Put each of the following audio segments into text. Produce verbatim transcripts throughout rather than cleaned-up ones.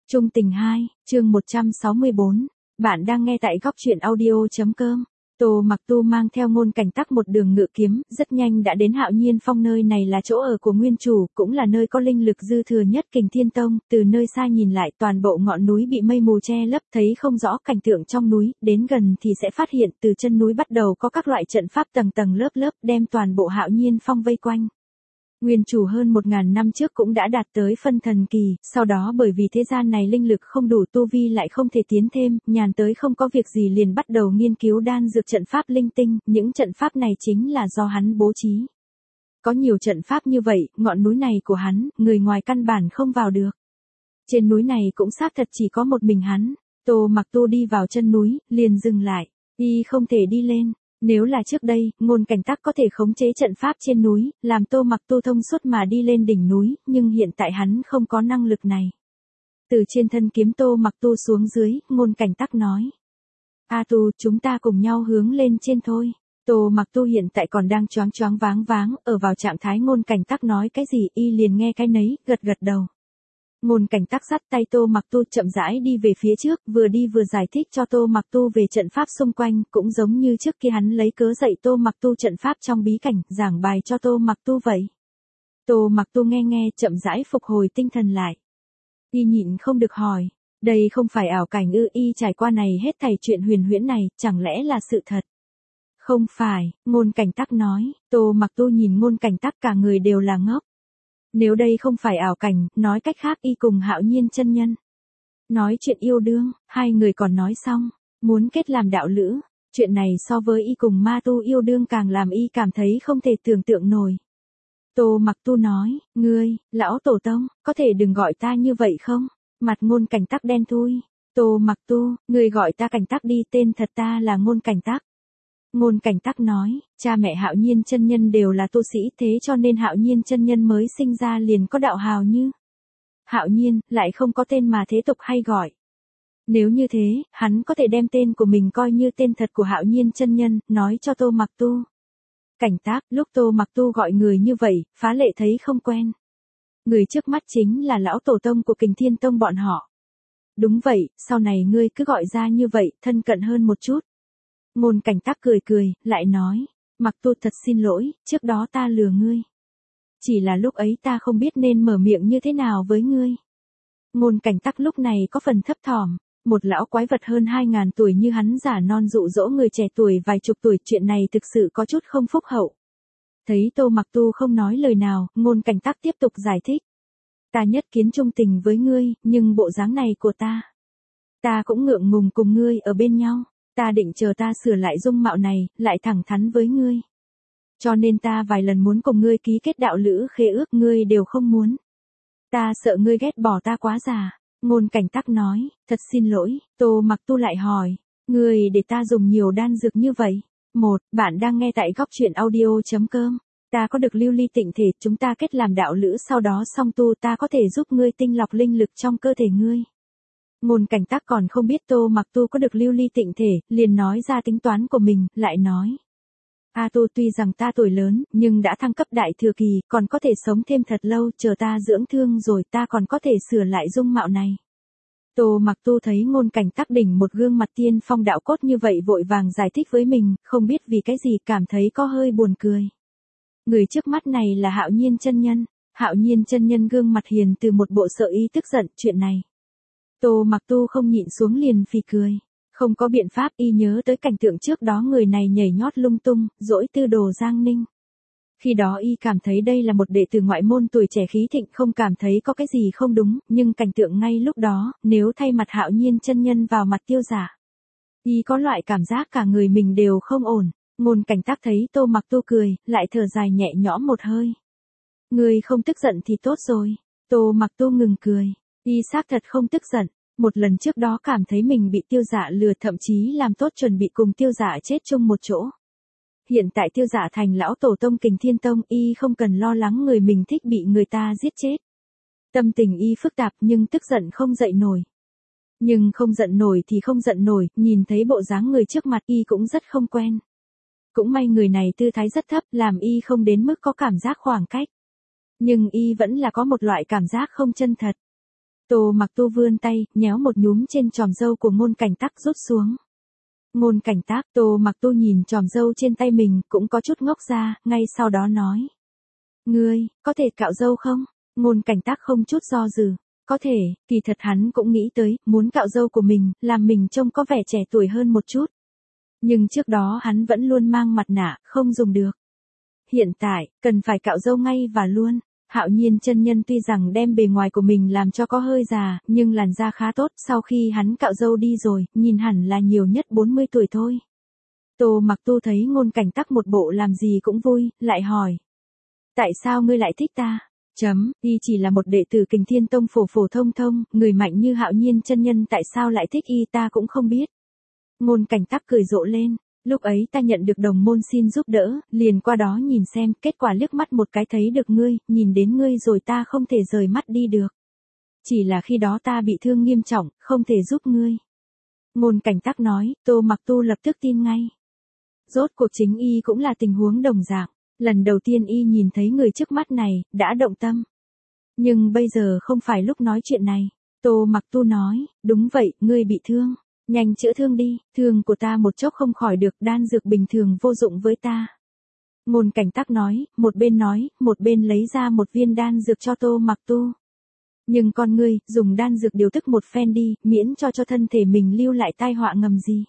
Trung tình hai, chương một trăm sáu mươi bốn. Bạn đang nghe tại góc truyện audio.com. Tô Mặc Tu mang theo Ngôn Cảnh Tắc một đường ngự kiếm, rất nhanh đã đến Hạo Nhiên Phong. Nơi này là chỗ ở của nguyên chủ, cũng là nơi có linh lực dư thừa nhất Kình Thiên Tông. Từ nơi xa nhìn lại, toàn bộ ngọn núi bị mây mù che lấp, thấy không rõ cảnh tượng trong núi, đến gần thì sẽ phát hiện từ chân núi bắt đầu có các loại trận pháp tầng tầng lớp lớp, đem toàn bộ Hạo Nhiên Phong vây quanh. Nguyên chủ hơn một ngàn năm trước cũng đã đạt tới phân thần kỳ, sau đó bởi vì thế gian này linh lực không đủ, tu vi lại không thể tiến thêm, nhàn tới không có việc gì liền bắt đầu nghiên cứu đan dược trận pháp linh tinh, những trận pháp này chính là do hắn bố trí. Có nhiều trận pháp như vậy, ngọn núi này của hắn, người ngoài căn bản không vào được. Trên núi này cũng xác thật chỉ có một mình hắn. Tô Mặc Tu đi vào chân núi, liền dừng lại, y không thể đi lên. Nếu là trước đây, Ngôn Cảnh Tắc có thể khống chế trận pháp trên núi, làm Tô Mặc Tu thông suốt mà đi lên đỉnh núi, nhưng hiện tại hắn không có năng lực này. Từ trên thân kiếm Tô Mặc Tu xuống dưới, Ngôn Cảnh Tắc nói: A Tu, chúng ta cùng nhau hướng lên trên thôi. Tô Mặc Tu hiện tại còn đang choáng choáng váng váng, ở vào trạng thái Ngôn Cảnh Tắc nói cái gì y liền nghe cái nấy, gật gật đầu. Ngôn Cảnh Tắc dắt tay Tô Mặc Tu chậm rãi đi về phía trước, vừa đi vừa giải thích cho Tô Mặc Tu về trận pháp xung quanh, cũng giống như trước kia hắn lấy cớ dạy Tô Mặc Tu trận pháp trong bí cảnh, giảng bài cho Tô Mặc Tu vậy. Tô Mặc Tu nghe nghe, chậm rãi phục hồi tinh thần lại. Y nhịn không được hỏi, đây không phải ảo cảnh ư? Y trải qua này hết thảy chuyện huyền huyễn này, chẳng lẽ là sự thật? Không phải, Ngôn Cảnh Tắc nói. Tô Mặc Tu nhìn Ngôn Cảnh Tắc cả người đều là ngốc. Nếu đây không phải ảo cảnh, nói cách khác y cùng Hạo Nhiên chân nhân nói chuyện yêu đương, hai người còn nói xong, muốn kết làm đạo lữ, chuyện này so với y cùng ma tu yêu đương càng làm y cảm thấy không thể tưởng tượng nổi. Tô Mặc Tu nói, ngươi, lão tổ tông, có thể đừng gọi ta như vậy không? Mặt Ngôn Cảnh Tắc đen thui. Tô Mặc Tu, ngươi gọi ta Cảnh Tắc đi, tên thật ta là Ngôn Cảnh Tắc. Ngôn Cảnh Tắc nói, cha mẹ Hạo Nhiên chân nhân đều là tu sĩ, thế cho nên Hạo Nhiên chân nhân mới sinh ra liền có đạo hào như Hạo Nhiên, lại không có tên mà thế tục hay gọi. Nếu như thế, hắn có thể đem tên của mình coi như tên thật của Hạo Nhiên chân nhân, nói cho Tô Mặc Tu. Cảnh Tắc, lúc Tô Mặc Tu gọi người như vậy, phá lệ thấy không quen. Người trước mắt chính là lão tổ tông của Kình Thiên Tông bọn họ. Đúng vậy, sau này ngươi cứ gọi ra như vậy, thân cận hơn một chút. Ngôn Cảnh Tắc cười cười, lại nói, Mặc Tu thật xin lỗi, trước đó ta lừa ngươi. Chỉ là lúc ấy ta không biết nên mở miệng như thế nào với ngươi. Ngôn Cảnh Tắc lúc này có phần thấp thỏm, một lão quái vật hơn hai ngàn tuổi như hắn giả non dụ dỗ người trẻ tuổi vài chục tuổi, chuyện này thực sự có chút không phúc hậu. Thấy Tô Mặc Tu không nói lời nào, Ngôn Cảnh Tắc tiếp tục giải thích. Ta nhất kiến trung tình với ngươi, nhưng bộ dáng này của ta, ta cũng ngượng ngùng cùng ngươi ở bên nhau. Ta định chờ ta sửa lại dung mạo này, lại thẳng thắn với ngươi. Cho nên ta vài lần muốn cùng ngươi ký kết đạo lữ khế ước, ngươi đều không muốn. Ta sợ ngươi ghét bỏ ta quá già. Ngôn Cảnh Tắc nói, thật xin lỗi. Tô Mặc Tu lại hỏi, ngươi để ta dùng nhiều đan dược như vậy? Một, bạn đang nghe tại góc truyện audio.com. Ta có được lưu ly tịnh thể, chúng ta kết làm đạo lữ, sau đó song tu, ta có thể giúp ngươi tinh lọc linh lực trong cơ thể ngươi. Ngôn Cảnh Tắc còn không biết Tô Mặc Tu có được lưu ly tịnh thể, liền nói ra tính toán của mình, lại nói. A Tu, tuy rằng ta tuổi lớn, nhưng đã thăng cấp đại thừa kỳ, còn có thể sống thêm thật lâu, chờ ta dưỡng thương rồi ta còn có thể sửa lại dung mạo này. Tô Mặc Tu thấy Ngôn Cảnh Tắc đỉnh một gương mặt tiên phong đạo cốt như vậy vội vàng giải thích với mình, không biết vì cái gì cảm thấy có hơi buồn cười. Người trước mắt này là Hạo Nhiên chân nhân. Hạo Nhiên chân nhân gương mặt hiền từ một bộ sợ ý tức giận, chuyện này Tô Mặc Tu không nhịn xuống liền phì cười. Không có biện pháp, y nhớ tới cảnh tượng trước đó người này nhảy nhót lung tung, dỗi tư đồ Giang Ninh. Khi đó y cảm thấy đây là một đệ tử ngoại môn tuổi trẻ khí thịnh, không cảm thấy có cái gì không đúng, nhưng cảnh tượng ngay lúc đó, nếu thay mặt Hạo Nhiên chân nhân vào mặt Tiêu Giả, y có loại cảm giác cả người mình đều không ổn. Ngôn Cảnh Tắc thấy Tô Mặc Tu cười, lại thở dài nhẹ nhõm một hơi. Ngươi không tức giận thì tốt rồi. Tô Mặc Tu ngừng cười. Y xác thật không tức giận, một lần trước đó cảm thấy mình bị Tiêu Giả lừa, thậm chí làm tốt chuẩn bị cùng Tiêu Giả chết chung một chỗ. Hiện tại Tiêu Giả thành lão tổ tông Kình Thiên Tông, y không cần lo lắng người mình thích bị người ta giết chết. Tâm tình y phức tạp nhưng tức giận không dậy nổi. Nhưng không giận nổi thì không giận nổi, nhìn thấy bộ dáng người trước mặt y cũng rất không quen. Cũng may người này tư thái rất thấp, làm y không đến mức có cảm giác khoảng cách. Nhưng y vẫn là có một loại cảm giác không chân thật. Tô Mặc Tu vươn tay, nhéo một nhúm trên chòm râu của Ngôn Cảnh Tắc rút xuống. Ngôn Cảnh Tác, Tô Mặc Tu nhìn chòm râu trên tay mình, cũng có chút ngốc ra, ngay sau đó nói. Ngươi, có thể cạo râu không? Ngôn Cảnh Tác không chút do dự. Có thể, kỳ thật hắn cũng nghĩ tới, muốn cạo râu của mình, làm mình trông có vẻ trẻ tuổi hơn một chút. Nhưng trước đó hắn vẫn luôn mang mặt nạ, không dùng được. Hiện tại, cần phải cạo râu ngay và luôn. Hạo Nhiên chân nhân tuy rằng đem bề ngoài của mình làm cho có hơi già, nhưng làn da khá tốt, sau khi hắn cạo râu đi rồi, nhìn hẳn là nhiều nhất bốn mươi tuổi thôi. Tô Mặc Tu thấy Ngôn Cảnh Tắc một bộ làm gì cũng vui, lại hỏi. Tại sao ngươi lại thích ta? Chấm, y chỉ là một đệ tử Kình Thiên Tông phổ phổ thông thông, người mạnh như Hạo Nhiên chân nhân tại sao lại thích y ta cũng không biết. Ngôn Cảnh Tắc cười rộ lên. Lúc ấy ta nhận được đồng môn xin giúp đỡ, liền qua đó nhìn xem, kết quả liếc mắt một cái thấy được ngươi, nhìn đến ngươi rồi ta không thể rời mắt đi được. Chỉ là khi đó ta bị thương nghiêm trọng, không thể giúp ngươi. Ngôn Cảnh Tắc nói, Tô Mặc Tu lập tức tin ngay. Rốt cuộc chính y cũng là tình huống đồng dạng, lần đầu tiên y nhìn thấy người trước mắt này, đã động tâm. Nhưng bây giờ không phải lúc nói chuyện này. Tô Mặc Tu nói, đúng vậy, ngươi bị thương. Nhanh chữa thương đi, thương của ta một chốc không khỏi được, đan dược bình thường vô dụng với ta. Ngôn Cảnh Tắc nói, một bên nói, một bên lấy ra một viên đan dược cho Tô Mặc Tu. Nhưng con ngươi, dùng đan dược điều tức một phen đi, miễn cho cho thân thể mình lưu lại tai họa ngầm gì.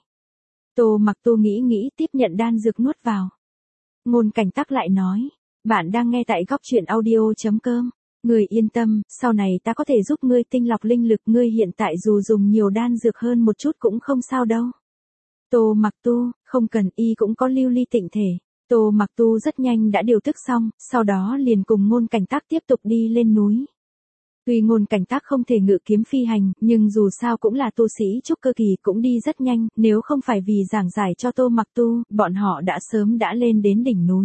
Tô Mặc Tu nghĩ nghĩ tiếp nhận đan dược nuốt vào. Ngôn Cảnh Tắc lại nói, bạn đang nghe tại góc truyện audio.com. Ngươi yên tâm, sau này ta có thể giúp ngươi tinh lọc linh lực, ngươi hiện tại dù dùng nhiều đan dược hơn một chút cũng không sao đâu. Tô Mặc Tu, không cần, y cũng có lưu ly tịnh thể. Tô Mặc Tu rất nhanh đã điều tức xong, sau đó liền cùng Ngôn Cảnh Tắc tiếp tục đi lên núi. Tuy Ngôn Cảnh Tắc không thể ngự kiếm phi hành, nhưng dù sao cũng là tu sĩ trúc cơ kỳ, cũng đi rất nhanh, nếu không phải vì giảng giải cho Tô Mặc Tu, bọn họ đã sớm đã lên đến đỉnh núi.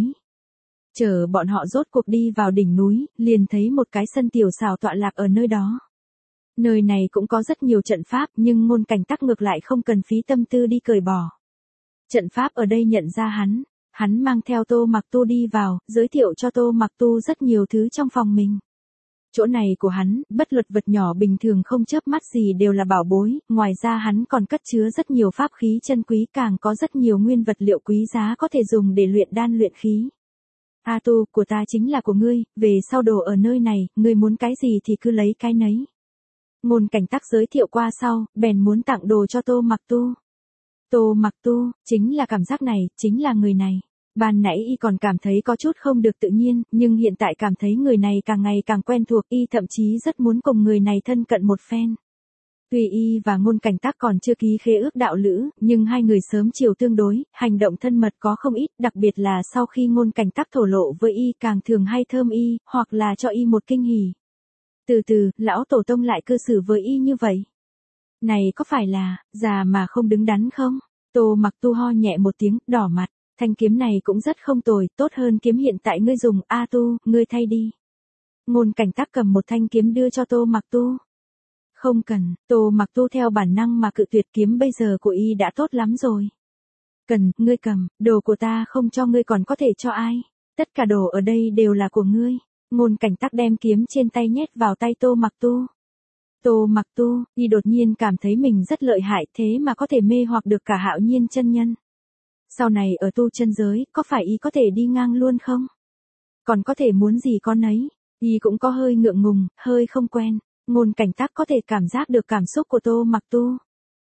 Chờ bọn họ rốt cuộc đi vào đỉnh núi, liền thấy một cái sân tiểu xảo tọa lạc ở nơi đó. Nơi này cũng có rất nhiều trận pháp, nhưng Ngôn Cảnh Tắc ngược lại không cần phí tâm tư đi cởi bỏ. Trận pháp ở đây nhận ra hắn, hắn mang theo Tô Mặc Tu đi vào, giới thiệu cho Tô Mặc Tu rất nhiều thứ trong phòng mình. Chỗ này của hắn, bất luận vật nhỏ bình thường không chớp mắt gì đều là bảo bối, ngoài ra hắn còn cất chứa rất nhiều pháp khí chân quý, càng có rất nhiều nguyên vật liệu quý giá có thể dùng để luyện đan luyện khí. A Tu, của ta chính là của ngươi, về sau đồ ở nơi này, ngươi muốn cái gì thì cứ lấy cái nấy. Ngôn Cảnh Tắc giới thiệu qua sau, bèn muốn tặng đồ cho Tô Mặc Tu. Tô Mặc Tu, chính là cảm giác này, chính là người này. Ban nãy y còn cảm thấy có chút không được tự nhiên, nhưng hiện tại cảm thấy người này càng ngày càng quen thuộc, y thậm chí rất muốn cùng người này thân cận một phen. Tuy y và Ngôn Cảnh Tắc còn chưa ký khế ước đạo lữ, nhưng hai người sớm chiều tương đối, hành động thân mật có không ít, đặc biệt là sau khi Ngôn Cảnh Tắc thổ lộ với y càng thường hay thơm y, hoặc là cho y một kinh hỉ. Từ từ, lão tổ tông lại cư xử với y như vậy. Này có phải là, già mà không đứng đắn không? Tô Mặc Tu ho nhẹ một tiếng, đỏ mặt, thanh kiếm này cũng rất không tồi, tốt hơn kiếm hiện tại ngươi dùng, A Tu, ngươi thay đi. Ngôn Cảnh Tắc cầm một thanh kiếm đưa cho Tô Mặc Tu. Không cần, Tô Mặc Tu theo bản năng mà cự tuyệt, kiếm bây giờ của y đã tốt lắm rồi. Cần, ngươi cầm, đồ của ta không cho ngươi còn có thể cho ai. Tất cả đồ ở đây đều là của ngươi. Ngôn Cảnh Tắc đem kiếm trên tay nhét vào tay Tô Mặc Tu. Tô Mặc Tu, y đột nhiên cảm thấy mình rất lợi hại, thế mà có thể mê hoặc được cả Hạo Nhiên chân nhân. Sau này ở tu chân giới, có phải y có thể đi ngang luôn không? Còn có thể muốn gì con ấy? Y cũng có hơi ngượng ngùng, hơi không quen. Ngôn Cảnh Tắc có thể cảm giác được cảm xúc của Tô Mặc Tu.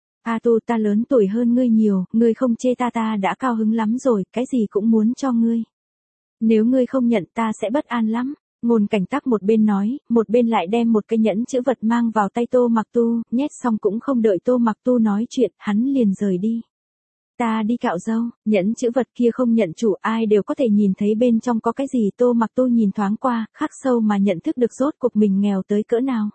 A Tu, ta lớn tuổi hơn ngươi nhiều, ngươi không chê ta ta đã cao hứng lắm rồi, cái gì cũng muốn cho ngươi. Nếu ngươi không nhận ta sẽ bất an lắm. Ngôn Cảnh Tắc một bên nói, một bên lại đem một cái nhẫn chữ vật mang vào tay Tô Mặc Tu, nhét xong cũng không đợi Tô Mặc Tu nói chuyện, hắn liền rời đi. Ta đi cạo râu, nhẫn chữ vật kia không nhận chủ, ai đều có thể nhìn thấy bên trong có cái gì. Tô Mặc Tu nhìn thoáng qua, khắc sâu mà nhận thức được rốt cuộc mình nghèo tới cỡ nào.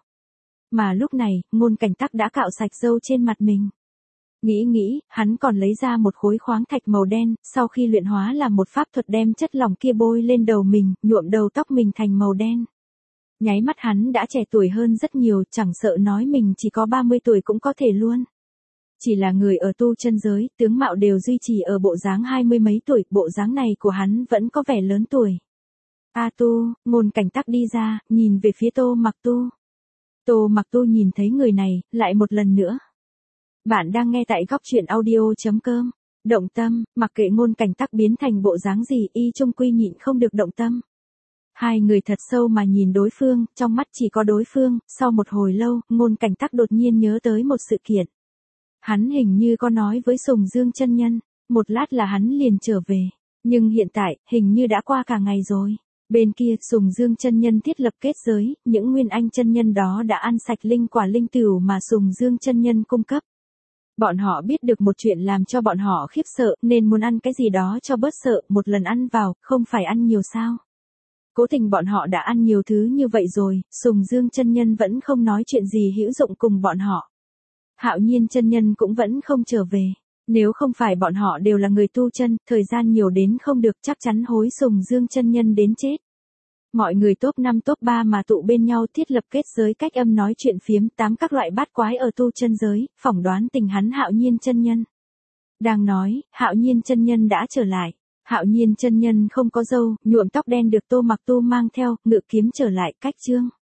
Mà lúc này, Ngôn Cảnh Tắc đã cạo sạch râu trên mặt mình. Nghĩ nghĩ, hắn còn lấy ra một khối khoáng thạch màu đen, sau khi luyện hóa làm một pháp thuật đem chất lỏng kia bôi lên đầu mình, nhuộm đầu tóc mình thành màu đen. Nháy mắt hắn đã trẻ tuổi hơn rất nhiều, chẳng sợ nói mình chỉ có ba mươi tuổi cũng có thể luôn. Chỉ là người ở tu chân giới, tướng mạo đều duy trì ở bộ dáng hai mươi mấy tuổi, bộ dáng này của hắn vẫn có vẻ lớn tuổi. A Tu, Ngôn Cảnh Tắc đi ra, nhìn về phía Tô Mặc Tu. Tô Mặc Tu nhìn thấy người này, lại một lần nữa. Bạn đang nghe tại góc chuyện audio.com. Động tâm, mặc kệ ngôn cảnh tắc biến thành bộ dáng gì, y trung quy nhịn không được động tâm. Hai người thật sâu mà nhìn đối phương, trong mắt chỉ có đối phương. Sau một hồi lâu, ngôn cảnh tắc đột nhiên nhớ tới một sự kiện. Hắn hình như có nói với Sùng Dương chân nhân, một lát là hắn liền trở về. Nhưng hiện tại, hình như đã qua cả ngày rồi. Bên kia, Sùng Dương chân nhân thiết lập kết giới, những nguyên anh chân nhân đó đã ăn sạch linh quả linh tửu mà Sùng Dương chân nhân cung cấp. Bọn họ biết được một chuyện làm cho bọn họ khiếp sợ, nên muốn ăn cái gì đó cho bớt sợ, một lần ăn vào, không phải ăn nhiều sao. Cố tình bọn họ đã ăn nhiều thứ như vậy rồi, Sùng Dương chân nhân vẫn không nói chuyện gì hữu dụng cùng bọn họ. Hạo Nhiên chân nhân cũng vẫn không trở về. Nếu không phải bọn họ đều là người tu chân, thời gian nhiều đến không được, chắc chắn hối Sùng Dương chân nhân đến chết. Mọi người top năm top ba mà tụ bên nhau thiết lập kết giới cách âm nói chuyện phiếm tám các loại bát quái ở tu chân giới, phỏng đoán tình hắn Hạo Nhiên chân nhân. Đang nói, Hạo Nhiên chân nhân đã trở lại. Hạo Nhiên chân nhân không có râu, nhuộm tóc đen được Tô Mặc Tu mang theo, ngự kiếm trở lại cách chương.